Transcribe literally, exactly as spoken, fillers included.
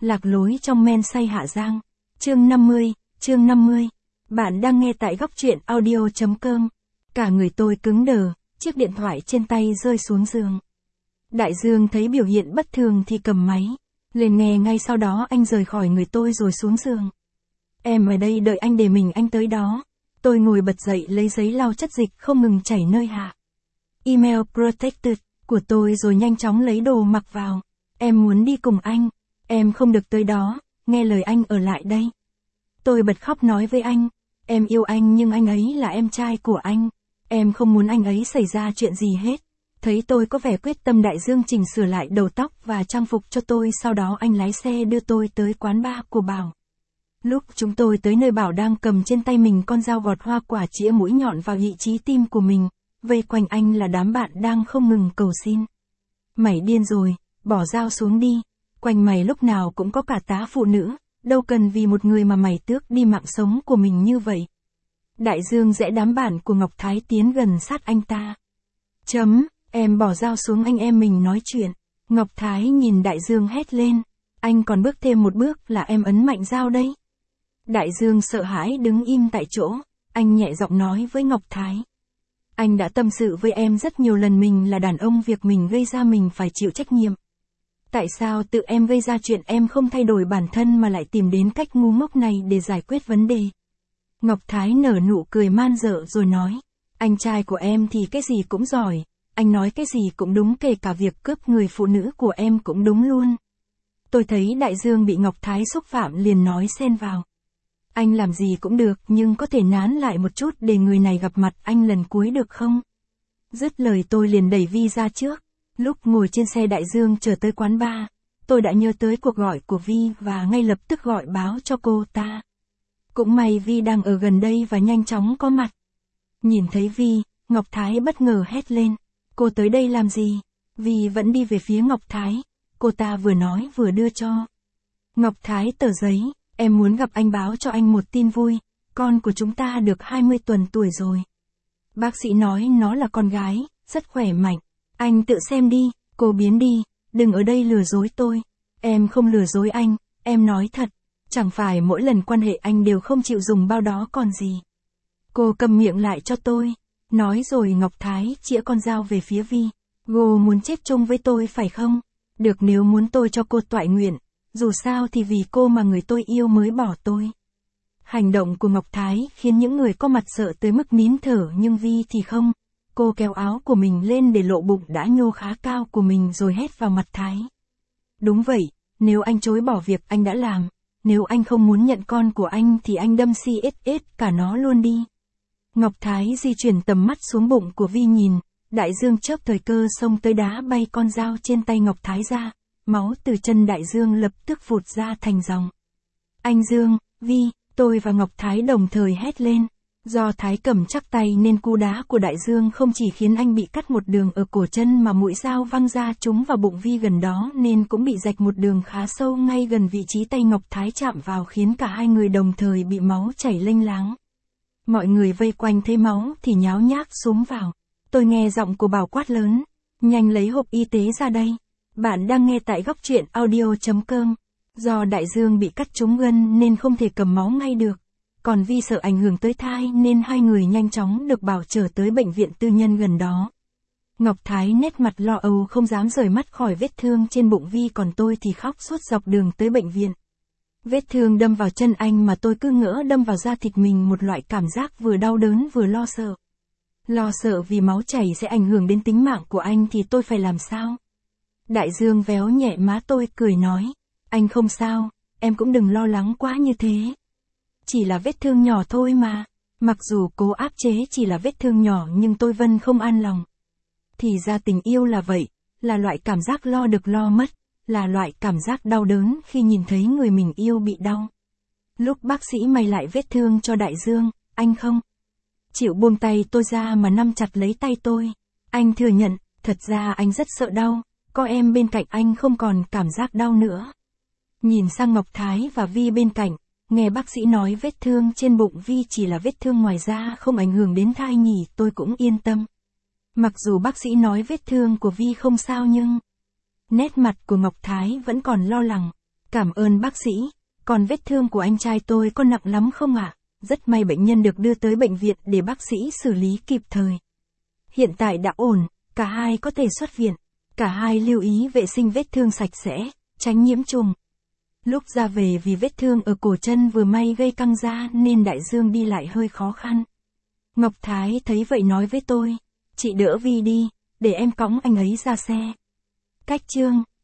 Lạc lối trong men say Hạ Giang. Chương năm mươi, chương năm mươi. Bạn đang nghe tại góc truyện audio chấm com. Cả người tôi cứng đờ, chiếc điện thoại trên tay rơi xuống giường. Đại Dương thấy biểu hiện bất thường thì cầm máy lên nghe, ngay sau đó anh rời khỏi người tôi rồi xuống giường. Em ở đây đợi anh để mình anh tới đó. Tôi ngồi bật dậy lấy giấy lau chất dịch không ngừng chảy nơi hạ email protected của tôi rồi nhanh chóng lấy đồ mặc vào. Em muốn đi cùng anh. Em không được tới đó, nghe lời anh ở lại đây. Tôi bật khóc nói với anh. Em yêu anh nhưng anh ấy là em trai của anh. Em không muốn anh ấy xảy ra chuyện gì hết. Thấy tôi có vẻ quyết tâm, Đại Dương chỉnh sửa lại đầu tóc và trang phục cho tôi, sau đó anh lái xe đưa tôi tới quán bar của Bảo. Lúc chúng tôi tới nơi, Bảo đang cầm trên tay mình con dao gọt hoa quả chĩa mũi nhọn vào vị trí tim của mình. Vây quanh anh là đám bạn đang không ngừng cầu xin. Mày điên rồi, bỏ dao xuống đi. Quanh mày lúc nào cũng có cả tá phụ nữ, đâu cần vì một người mà mày tước đi mạng sống của mình như vậy. Đại Dương rẽ đám bạn của Ngọc Thái tiến gần sát anh ta. Chấm, em bỏ dao xuống, anh em mình nói chuyện. Ngọc Thái nhìn Đại Dương hét lên. Anh còn bước thêm một bước là em ấn mạnh dao đây. Đại Dương sợ hãi đứng im tại chỗ. Anh nhẹ giọng nói với Ngọc Thái. Anh đã tâm sự với em rất nhiều lần, mình là đàn ông, việc mình gây ra mình phải chịu trách nhiệm. Tại sao tự em gây ra chuyện em không thay đổi bản thân mà lại tìm đến cách ngu ngốc này để giải quyết vấn đề? Ngọc Thái nở nụ cười man dợ rồi nói. Anh trai của em thì cái gì cũng giỏi. Anh nói cái gì cũng đúng, kể cả việc cướp người phụ nữ của em cũng đúng luôn. Tôi thấy Đại Dương bị Ngọc Thái xúc phạm liền nói xen vào. Anh làm gì cũng được, nhưng có thể nán lại một chút để người này gặp mặt anh lần cuối được không? Dứt lời tôi liền đẩy Vi ra trước. Lúc ngồi trên xe Đại Dương chờ tới quán bar, tôi đã nhớ tới cuộc gọi của Vi và ngay lập tức gọi báo cho cô ta. Cũng may Vi đang ở gần đây và nhanh chóng có mặt. Nhìn thấy Vi, Ngọc Thái bất ngờ hét lên. Cô tới đây làm gì? Vi vẫn đi về phía Ngọc Thái. Cô ta vừa nói vừa đưa cho Ngọc Thái tờ giấy. Em muốn gặp anh, báo cho anh một tin vui. Con của chúng ta được hai mươi tuần tuổi rồi. Bác sĩ nói nó là con gái, rất khỏe mạnh. Anh tự xem đi, cô biến đi, đừng ở đây lừa dối tôi. Em không lừa dối anh, em nói thật. Chẳng phải mỗi lần quan hệ anh đều không chịu dùng bao đó còn gì. Cô cầm miệng lại cho tôi. Nói rồi Ngọc Thái chĩa con dao về phía Vi. Cô muốn chết chung với tôi phải không? Được, nếu muốn tôi cho cô toại nguyện. Dù sao thì vì cô mà người tôi yêu mới bỏ tôi. Hành động của Ngọc Thái khiến những người có mặt sợ tới mức nín thở, nhưng Vi thì không. Cô kéo áo của mình lên để lộ bụng đã nhô khá cao của mình rồi hét vào mặt Thái. Đúng vậy, nếu anh chối bỏ việc anh đã làm, nếu anh không muốn nhận con của anh thì anh đâm xi ết ết cả nó luôn đi. Ngọc Thái di chuyển tầm mắt xuống bụng của Vi nhìn. Đại Dương chớp thời cơ xông tới đá bay con dao trên tay Ngọc Thái ra. Máu từ chân Đại Dương lập tức vụt ra thành dòng. Anh Dương, Vi, tôi và Ngọc Thái đồng thời hét lên. Do Thái cầm chắc tay nên cú đá của Đại Dương không chỉ khiến anh bị cắt một đường ở cổ chân mà mũi dao văng ra trúng vào bụng Vi gần đó nên cũng bị rạch một đường khá sâu ngay gần vị trí tay Ngọc Thái chạm vào, khiến cả hai người đồng thời bị máu chảy lênh láng. Mọi người vây quanh thấy máu thì nháo nhác xúm vào. Tôi nghe giọng của Bảo quát lớn. Nhanh lấy hộp y tế ra đây. Bạn đang nghe tại góc truyện audio chấm com. Do Đại Dương bị cắt trúng gân nên không thể cầm máu ngay được. Còn Vi sợ ảnh hưởng tới thai nên hai người nhanh chóng được Bảo chở tới bệnh viện tư nhân gần đó. Ngọc Thái nét mặt lo âu không dám rời mắt khỏi vết thương trên bụng Vi, còn tôi thì khóc suốt dọc đường tới bệnh viện. Vết thương đâm vào chân anh mà tôi cứ ngỡ đâm vào da thịt mình, một loại cảm giác vừa đau đớn vừa lo sợ. Lo sợ vì máu chảy sẽ ảnh hưởng đến tính mạng của anh thì tôi phải làm sao? Đại Dương véo nhẹ má tôi cười nói. Anh không sao, em cũng đừng lo lắng quá như thế. Chỉ là vết thương nhỏ thôi mà. Mặc dù cố áp chế chỉ là vết thương nhỏ nhưng tôi vẫn không an lòng. Thì ra tình yêu là vậy, là loại cảm giác lo được lo mất, là loại cảm giác đau đớn khi nhìn thấy người mình yêu bị đau. Lúc bác sĩ may lại vết thương cho Đại Dương, anh không chịu buông tay tôi ra mà nắm chặt lấy tay tôi. Anh thừa nhận, thật ra anh rất sợ đau, có em bên cạnh anh không còn cảm giác đau nữa. Nhìn sang Ngọc Thái và Vi bên cạnh, nghe bác sĩ nói vết thương trên bụng Vi chỉ là vết thương ngoài da không ảnh hưởng đến thai nhỉ, tôi cũng yên tâm. Mặc dù bác sĩ nói vết thương của Vi không sao nhưng nét mặt của Ngọc Thái vẫn còn lo lắng. Cảm ơn bác sĩ, còn vết thương của anh trai tôi có nặng lắm không ạ? Rất may bệnh nhân được đưa tới bệnh viện để bác sĩ xử lý kịp thời. Hiện tại đã ổn, cả hai có thể xuất viện. Cả hai lưu ý vệ sinh vết thương sạch sẽ, tránh nhiễm trùng. Lúc ra về vì vết thương ở cổ chân vừa may gây căng da nên đại dương đi lại hơi khó khăn. Ngọc Thái thấy vậy nói với tôi, chị đỡ Vi đi, để em cõng anh ấy ra xe. Cách chương